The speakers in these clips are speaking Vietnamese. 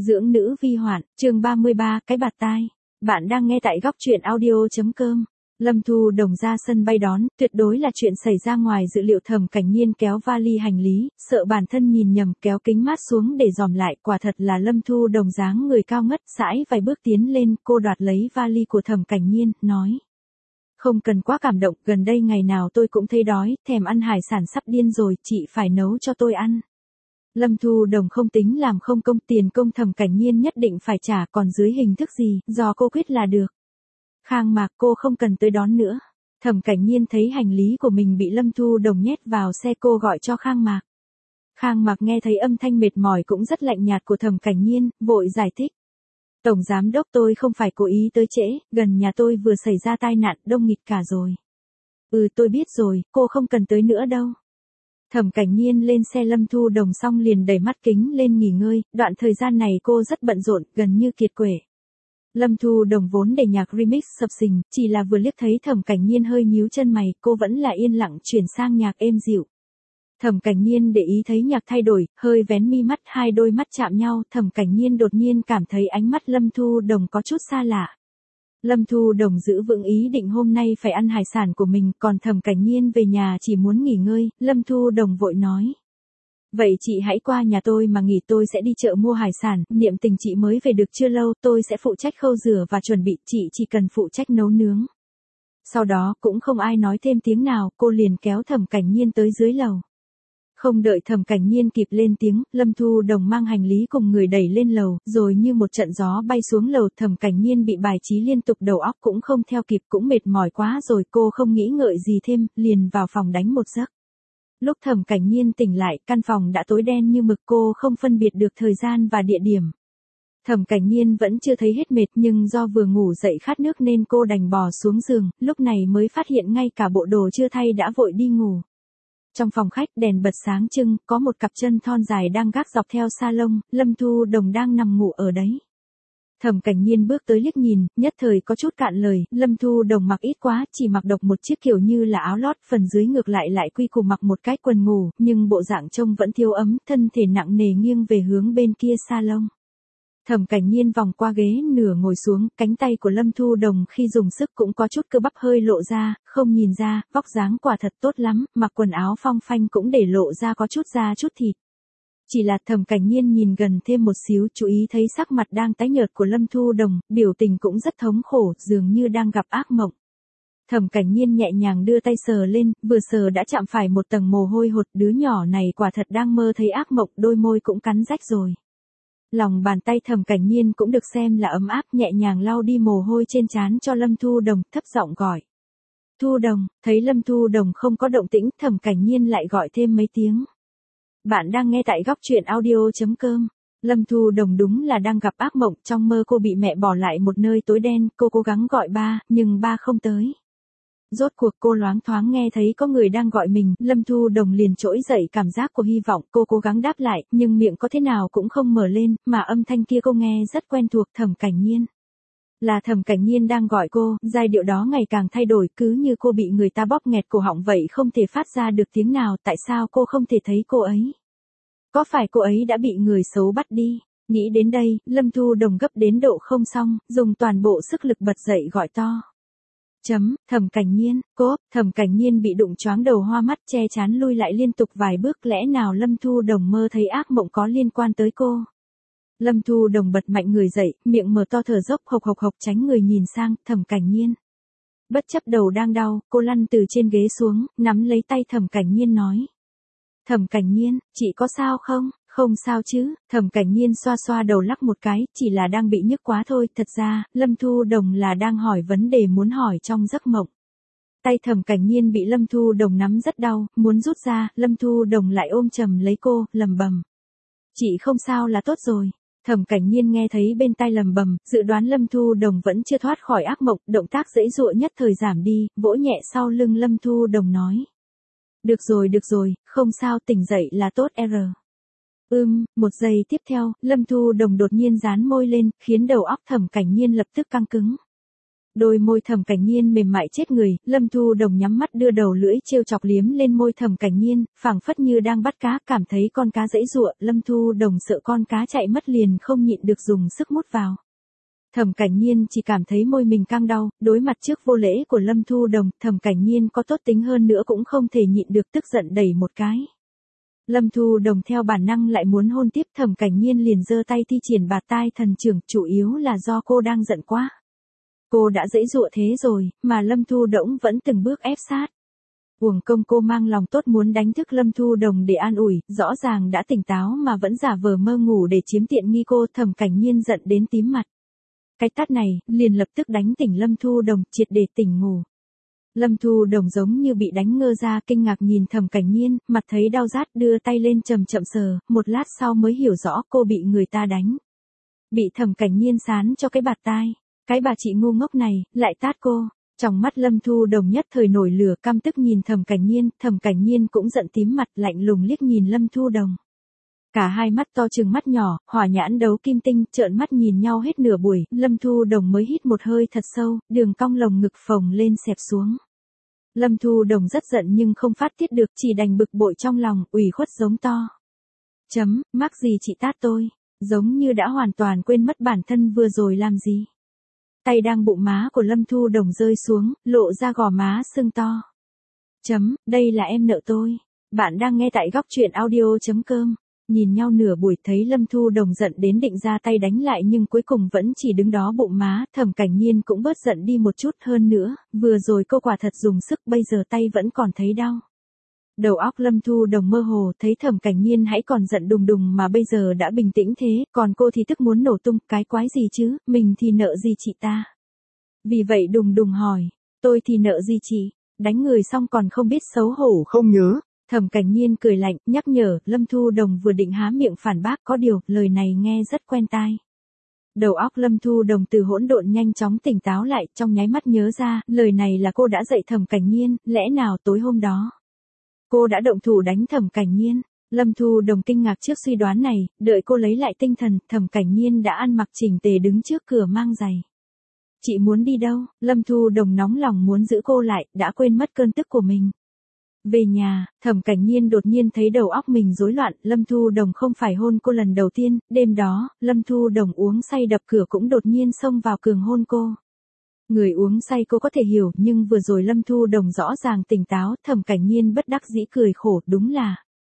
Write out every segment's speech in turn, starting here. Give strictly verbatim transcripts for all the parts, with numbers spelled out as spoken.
Dưỡng nữ vi hoạn, chương ba mươi ba, cái bạt tai. Bạn đang nghe tại góc truyện audio.com. Lâm Thu Đồng ra sân bay đón, tuyệt đối là chuyện xảy ra ngoài dự liệu. Thẩm Cảnh Nhiên kéo vali hành lý, sợ bản thân nhìn nhầm, kéo kính mát xuống để dòm lại. Quả thật là Lâm Thu Đồng dáng người cao ngất, sải vài bước tiến lên, cô đoạt lấy vali của Thẩm Cảnh Nhiên, nói. Không cần quá cảm động, gần đây ngày nào tôi cũng thấy đói, thèm ăn hải sản sắp điên rồi, chị phải nấu cho tôi ăn. Lâm Thu Đồng không tính làm không công, tiền công Thẩm Cảnh Nhiên nhất định phải trả, còn dưới hình thức gì, do cô quyết là được. Khang Mạc, cô không cần tới đón nữa. Thẩm Cảnh Nhiên thấy hành lý của mình bị Lâm Thu Đồng nhét vào xe, cô gọi cho Khang Mạc. Khang Mạc nghe thấy âm thanh mệt mỏi cũng rất lạnh nhạt của Thẩm Cảnh Nhiên, vội giải thích. Tổng giám đốc, tôi không phải cố ý tới trễ, gần nhà tôi vừa xảy ra tai nạn, đông nghịt cả rồi. Ừ, tôi biết rồi, cô không cần tới nữa đâu. Thẩm Cảnh Nhiên lên xe Lâm Thu Đồng xong liền đẩy mắt kính lên nghỉ ngơi, đoạn thời gian này cô rất bận rộn, gần như kiệt quệ. Lâm Thu Đồng vốn để nhạc remix sập sình, chỉ là vừa liếc thấy Thẩm Cảnh Nhiên hơi nhíu chân mày, cô vẫn là yên lặng chuyển sang nhạc êm dịu. Thẩm Cảnh Nhiên để ý thấy nhạc thay đổi, hơi vén mi mắt, hai đôi mắt chạm nhau, Thẩm Cảnh Nhiên đột nhiên cảm thấy ánh mắt Lâm Thu Đồng có chút xa lạ. Lâm Thu Đồng giữ vững ý định hôm nay phải ăn hải sản của mình, còn Thẩm Cảnh Nhiên về nhà chỉ muốn nghỉ ngơi. Lâm Thu Đồng vội nói. Vậy chị hãy qua nhà tôi mà nghỉ, tôi sẽ đi chợ mua hải sản, niệm tình chị mới về được chưa lâu, tôi sẽ phụ trách khâu rửa và chuẩn bị, chị chỉ cần phụ trách nấu nướng. Sau đó cũng không ai nói thêm tiếng nào, cô liền kéo Thẩm Cảnh Nhiên tới dưới lầu. Không đợi Thẩm Cảnh Nhiên kịp lên tiếng, Lâm Thu Đồng mang hành lý cùng người đẩy lên lầu, rồi như một trận gió bay xuống lầu. Thẩm Cảnh Nhiên bị bài trí liên tục, đầu óc cũng không theo kịp, cũng mệt mỏi quá rồi, cô không nghĩ ngợi gì thêm, liền vào phòng đánh một giấc. Lúc Thẩm Cảnh Nhiên tỉnh lại, căn phòng đã tối đen như mực, cô không phân biệt được thời gian và địa điểm. Thẩm Cảnh Nhiên vẫn chưa thấy hết mệt, nhưng do vừa ngủ dậy khát nước nên cô đành bò xuống giường, lúc này mới phát hiện ngay cả bộ đồ chưa thay đã vội đi ngủ. Trong phòng khách đèn bật sáng trưng, có một cặp chân thon dài đang gác dọc theo salon, Lâm Thu Đồng đang nằm ngủ ở đấy. Thẩm Cảnh Nhiên bước tới liếc nhìn, nhất thời có chút cạn lời, Lâm Thu Đồng mặc ít quá, chỉ mặc độc một chiếc kiểu như là áo lót, phần dưới ngược lại lại quy củ mặc một cái quần ngủ, nhưng bộ dạng trông vẫn thiếu ấm, thân thể nặng nề nghiêng về hướng bên kia salon. Thẩm Cảnh Nhiên vòng qua ghế nửa ngồi xuống, cánh tay của Lâm Thu Đồng khi dùng sức cũng có chút cơ bắp hơi lộ ra, không nhìn ra, vóc dáng quả thật tốt lắm, mặc quần áo phong phanh cũng để lộ ra có chút da chút thịt. Chỉ là Thẩm Cảnh Nhiên nhìn gần thêm một xíu, chú ý thấy sắc mặt đang tái nhợt của Lâm Thu Đồng, biểu tình cũng rất thống khổ, dường như đang gặp ác mộng. Thẩm Cảnh Nhiên nhẹ nhàng đưa tay sờ lên, vừa sờ đã chạm phải một tầng mồ hôi hột, đứa nhỏ này quả thật đang mơ thấy ác mộng, đôi môi cũng cắn rách rồi. Lòng bàn tay Thẩm Cảnh Nhiên cũng được xem là ấm áp, nhẹ nhàng lau đi mồ hôi trên trán cho Lâm Thu Đồng, thấp giọng gọi. Thu Đồng, thấy Lâm Thu Đồng không có động tĩnh, Thẩm Cảnh Nhiên lại gọi thêm mấy tiếng. Bạn đang nghe tại góc truyện audio.com. Lâm Thu Đồng đúng là đang gặp ác mộng, trong mơ cô bị mẹ bỏ lại một nơi tối đen, cô cố gắng gọi ba, nhưng ba không tới. Rốt cuộc cô loáng thoáng nghe thấy có người đang gọi mình, Lâm Thu Đồng liền trỗi dậy cảm giác của hy vọng, cô cố gắng đáp lại, nhưng miệng có thế nào cũng không mở lên, mà âm thanh kia cô nghe rất quen thuộc. Thẩm Cảnh Nhiên. Là Thẩm Cảnh Nhiên đang gọi cô, giai điệu đó ngày càng thay đổi, cứ như cô bị người ta bóp nghẹt cổ họng vậy, không thể phát ra được tiếng nào. Tại sao cô không thể thấy cô ấy? Có phải cô ấy đã bị người xấu bắt đi? Nghĩ đến đây, Lâm Thu Đồng gấp đến độ không xong, dùng toàn bộ sức lực bật dậy gọi to. Chấm, Thẩm Cảnh Nhiên, cốp, Thẩm Cảnh Nhiên bị đụng choáng đầu hoa mắt, che chắn lui lại liên tục vài bước, lẽ nào Lâm Thu Đồng mơ thấy ác mộng có liên quan tới cô? Lâm Thu Đồng bật mạnh người dậy, miệng mở to thở dốc, hộc hộc hộc, tránh người nhìn sang Thẩm Cảnh Nhiên. Bất chấp đầu đang đau, cô lăn từ trên ghế xuống, nắm lấy tay Thẩm Cảnh Nhiên nói. Thẩm Cảnh Nhiên, chị có sao không? Không sao chứ, Thẩm Cảnh Nhiên xoa xoa đầu lắc một cái, chỉ là đang bị nhức quá thôi. Thật ra, Lâm Thu Đồng là đang hỏi vấn đề muốn hỏi trong giấc mộng. Tay Thẩm Cảnh Nhiên bị Lâm Thu Đồng nắm rất đau, muốn rút ra, Lâm Thu Đồng lại ôm chầm lấy cô, lầm bầm. Chị không sao là tốt rồi. Thẩm Cảnh Nhiên nghe thấy bên tai lầm bầm, dự đoán Lâm Thu Đồng vẫn chưa thoát khỏi ác mộng, động tác giãy giụa nhất thời giảm đi, vỗ nhẹ sau lưng Lâm Thu Đồng nói. Được rồi được rồi, không sao, tỉnh dậy là tốt r. Ưm, một giây tiếp theo, Lâm Thu Đồng đột nhiên dán môi lên, khiến đầu óc Thẩm Cảnh Nhiên lập tức căng cứng. Đôi môi Thẩm Cảnh Nhiên mềm mại chết người, Lâm Thu Đồng nhắm mắt đưa đầu lưỡi trêu chọc liếm lên môi Thẩm Cảnh Nhiên, phảng phất như đang bắt cá, cảm thấy con cá giãy giụa, Lâm Thu Đồng sợ con cá chạy mất liền không nhịn được dùng sức mút vào. Thẩm Cảnh Nhiên chỉ cảm thấy môi mình căng đau, đối mặt trước vô lễ của Lâm Thu Đồng, Thẩm Cảnh Nhiên có tốt tính hơn nữa cũng không thể nhịn được tức giận đẩy một cái. Lâm Thu Đồng theo bản năng lại muốn hôn tiếp, Thẩm Cảnh Nhiên liền giơ tay thi triển bạt tai thần trưởng, chủ yếu là do cô đang giận quá. Cô đã giãy giụa thế rồi, mà Lâm Thu Đỗng vẫn từng bước ép sát. Uổng công cô mang lòng tốt muốn đánh thức Lâm Thu Đồng để an ủi, rõ ràng đã tỉnh táo mà vẫn giả vờ mơ ngủ để chiếm tiện nghi cô. Thẩm Cảnh Nhiên giận đến tím mặt. Cái tát này, liền lập tức đánh tỉnh Lâm Thu Đồng, triệt để tỉnh ngủ. Lâm Thu Đồng giống như bị đánh ngơ ra, kinh ngạc nhìn Thẩm Cảnh Nhiên, mặt thấy đau rát đưa tay lên chậm chậm sờ, một lát sau mới hiểu rõ cô bị người ta đánh. Bị Thẩm Cảnh Nhiên sán cho cái bạt tai. Cái bà chị ngu ngốc này, lại tát cô. Trong mắt Lâm Thu Đồng nhất thời nổi lửa, căm tức nhìn Thẩm Cảnh Nhiên, Thẩm Cảnh Nhiên cũng giận tím mặt, lạnh lùng liếc nhìn Lâm Thu Đồng. Cả hai mắt to trừng mắt nhỏ, hỏa nhãn đấu kim tinh, trợn mắt nhìn nhau hết nửa buổi, Lâm Thu Đồng mới hít một hơi thật sâu, đường cong lồng ngực phồng lên xẹp xuống. Lâm Thu Đồng rất giận nhưng không phát tiết được, chỉ đành bực bội trong lòng, ủy khuất giống to. Chấm, mắc gì chị tát tôi, giống như đã hoàn toàn quên mất bản thân vừa rồi làm gì. Tay đang bụng má của Lâm Thu Đồng rơi xuống, lộ ra gò má sưng to. Chấm, đây là em nợ tôi. Bạn đang nghe tại góc truyện audio chấm com. Nhìn nhau nửa buổi thấy Lâm Thu Đồng giận đến định ra tay đánh lại nhưng cuối cùng vẫn chỉ đứng đó bụng má, Thẩm Cảnh Nhiên cũng bớt giận đi một chút hơn nữa, vừa rồi cô quả thật dùng sức bây giờ tay vẫn còn thấy đau. Đầu óc Lâm Thu Đồng mơ hồ, thấy Thẩm Cảnh Nhiên hãy còn giận đùng đùng mà bây giờ đã bình tĩnh thế, còn cô thì tức muốn nổ tung, cái quái gì chứ, mình thì nợ gì chị ta. Vì vậy đùng đùng hỏi, tôi thì nợ gì chị, đánh người xong còn không biết xấu hổ không nhớ. Thẩm Cảnh Nhiên cười lạnh, nhắc nhở, Lâm Thu Đồng vừa định há miệng phản bác, có điều, lời này nghe rất quen tai. Đầu óc Lâm Thu Đồng từ hỗn độn nhanh chóng tỉnh táo lại, trong nháy mắt nhớ ra, lời này là cô đã dạy Thẩm Cảnh Nhiên, lẽ nào tối hôm đó cô đã động thủ đánh Thẩm Cảnh Nhiên. Lâm Thu Đồng kinh ngạc trước suy đoán này, đợi cô lấy lại tinh thần, Thẩm Cảnh Nhiên đã ăn mặc chỉnh tề đứng trước cửa mang giày. Chị muốn đi đâu? Lâm Thu Đồng nóng lòng muốn giữ cô lại, đã quên mất cơn tức của mình. Về nhà, Thẩm Cảnh Nhiên đột nhiên thấy đầu óc mình rối loạn, Lâm Thu Đồng không phải hôn cô lần đầu tiên, đêm đó, Lâm Thu Đồng uống say đập cửa cũng đột nhiên xông vào cường hôn cô. Người uống say cô có thể hiểu, nhưng vừa rồi Lâm Thu Đồng rõ ràng tỉnh táo, Thẩm Cảnh Nhiên bất đắc dĩ cười khổ, đúng là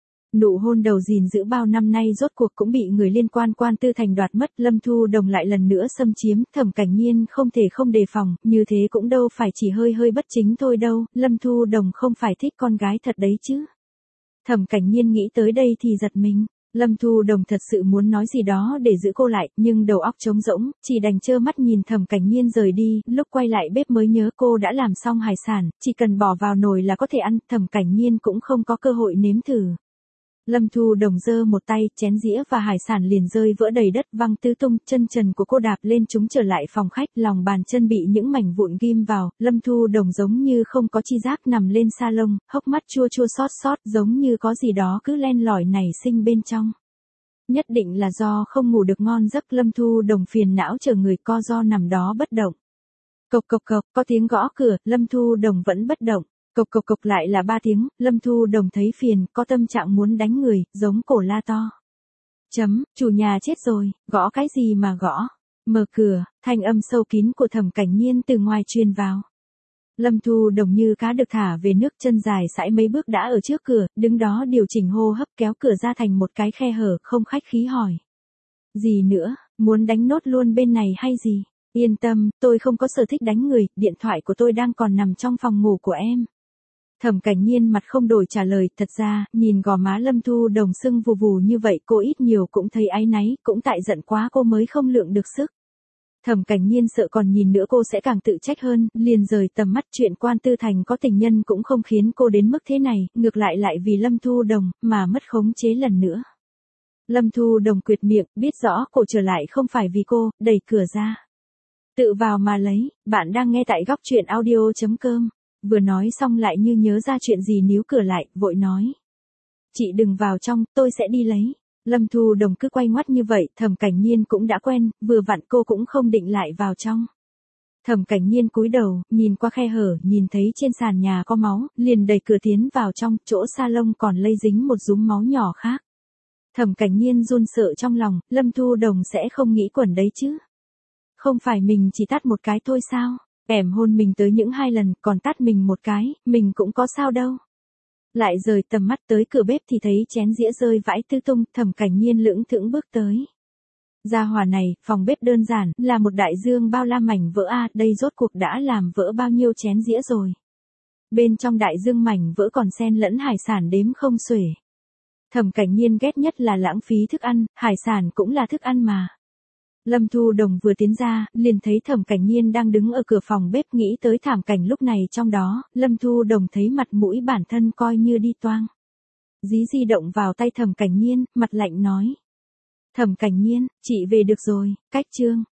nụ hôn đầu gìn giữ bao năm nay rốt cuộc cũng bị người liên quan quan tư thành đoạt mất, Lâm Thu Đồng lại lần nữa xâm chiếm, Thẩm Cảnh Nhiên không thể không đề phòng, như thế cũng đâu phải chỉ hơi hơi bất chính thôi đâu, Lâm Thu Đồng không phải thích con gái thật đấy chứ. Thẩm Cảnh Nhiên nghĩ tới đây thì giật mình, Lâm Thu Đồng thật sự muốn nói gì đó để giữ cô lại, nhưng đầu óc trống rỗng, chỉ đành trơ mắt nhìn Thẩm Cảnh Nhiên rời đi, lúc quay lại bếp mới nhớ cô đã làm xong hải sản, chỉ cần bỏ vào nồi là có thể ăn, Thẩm Cảnh Nhiên cũng không có cơ hội nếm thử. Lâm Thu Đồng giơ một tay, chén dĩa và hải sản liền rơi vỡ đầy đất văng tứ tung, chân trần của cô đạp lên chúng trở lại phòng khách, lòng bàn chân bị những mảnh vụn ghim vào, Lâm Thu Đồng giống như không có chi giác nằm lên sa lông, hốc mắt chua chua xót xót, giống như có gì đó cứ len lỏi nảy sinh bên trong. Nhất định là do không ngủ được ngon giấc, Lâm Thu Đồng phiền não chờ người co ro nằm đó bất động. Cộc cộc cộc, có tiếng gõ cửa, Lâm Thu Đồng vẫn bất động. Cộc cộc cộc lại là ba tiếng, Lâm Thu Đồng thấy phiền, có tâm trạng muốn đánh người, giống cổ la to. Chấm, chủ nhà chết rồi, gõ cái gì mà gõ. Mở cửa, thanh âm sâu kín của Thẩm Cảnh Nhiên từ ngoài truyền vào. Lâm Thu Đồng như cá được thả về nước, chân dài sải mấy bước đã ở trước cửa, đứng đó điều chỉnh hô hấp, kéo cửa ra thành một cái khe hở, không khách khí hỏi. Gì nữa, muốn đánh nốt luôn bên này hay gì? Yên tâm, tôi không có sở thích đánh người, điện thoại của tôi đang còn nằm trong phòng ngủ của em. Thẩm Cảnh Nhiên mặt không đổi trả lời, thật ra, nhìn gò má Lâm Thu Đồng sưng vù vù như vậy cô ít nhiều cũng thấy áy náy, cũng tại giận quá cô mới không lượng được sức. Thẩm Cảnh Nhiên sợ còn nhìn nữa cô sẽ càng tự trách hơn, liền rời tầm mắt, chuyện quan tư thành có tình nhân cũng không khiến cô đến mức thế này, ngược lại lại vì Lâm Thu Đồng, mà mất khống chế lần nữa. Lâm Thu Đồng quyệt miệng, biết rõ cô trở lại không phải vì cô, đẩy cửa ra. Tự vào mà lấy, bạn đang nghe tại góc truyện audio chấm com. Vừa nói xong lại như nhớ ra chuyện gì níu cửa lại, vội nói. Chị đừng vào trong, tôi sẽ đi lấy. Lâm Thu Đồng cứ quay ngoắt như vậy, Thẩm Cảnh Nhiên cũng đã quen, vừa vặn cô cũng không định lại vào trong. Thẩm Cảnh Nhiên cúi đầu, nhìn qua khe hở, nhìn thấy trên sàn nhà có máu, liền đẩy cửa tiến vào trong, chỗ salon còn lây dính một dúm máu nhỏ khác. Thẩm Cảnh Nhiên run sợ trong lòng, Lâm Thu Đồng sẽ không nghĩ quẩn đấy chứ. Không phải mình chỉ tát một cái thôi sao? Ẻm hôn mình tới những hai lần, còn tát mình một cái, mình cũng có sao đâu. Lại rời tầm mắt tới cửa bếp thì thấy chén dĩa rơi vãi tứ tung, Thẩm Cảnh Nhiên lững thững bước tới. Gia hỏa này, phòng bếp đơn giản, là một đại dương bao la mảnh vỡ a, đây rốt cuộc đã làm vỡ bao nhiêu chén dĩa rồi. Bên trong đại dương mảnh vỡ còn xen lẫn hải sản đếm không xuể. Thẩm Cảnh Nhiên ghét nhất là lãng phí thức ăn, hải sản cũng là thức ăn mà. Lâm Thu Đồng vừa tiến ra, liền thấy Thẩm Cảnh Nhiên đang đứng ở cửa phòng bếp, nghĩ tới thảm cảnh lúc này trong đó, Lâm Thu Đồng thấy mặt mũi bản thân coi như đi toang. Dí di động vào tay Thẩm Cảnh Nhiên, mặt lạnh nói. Thẩm Cảnh Nhiên, chị về được rồi, cách chương.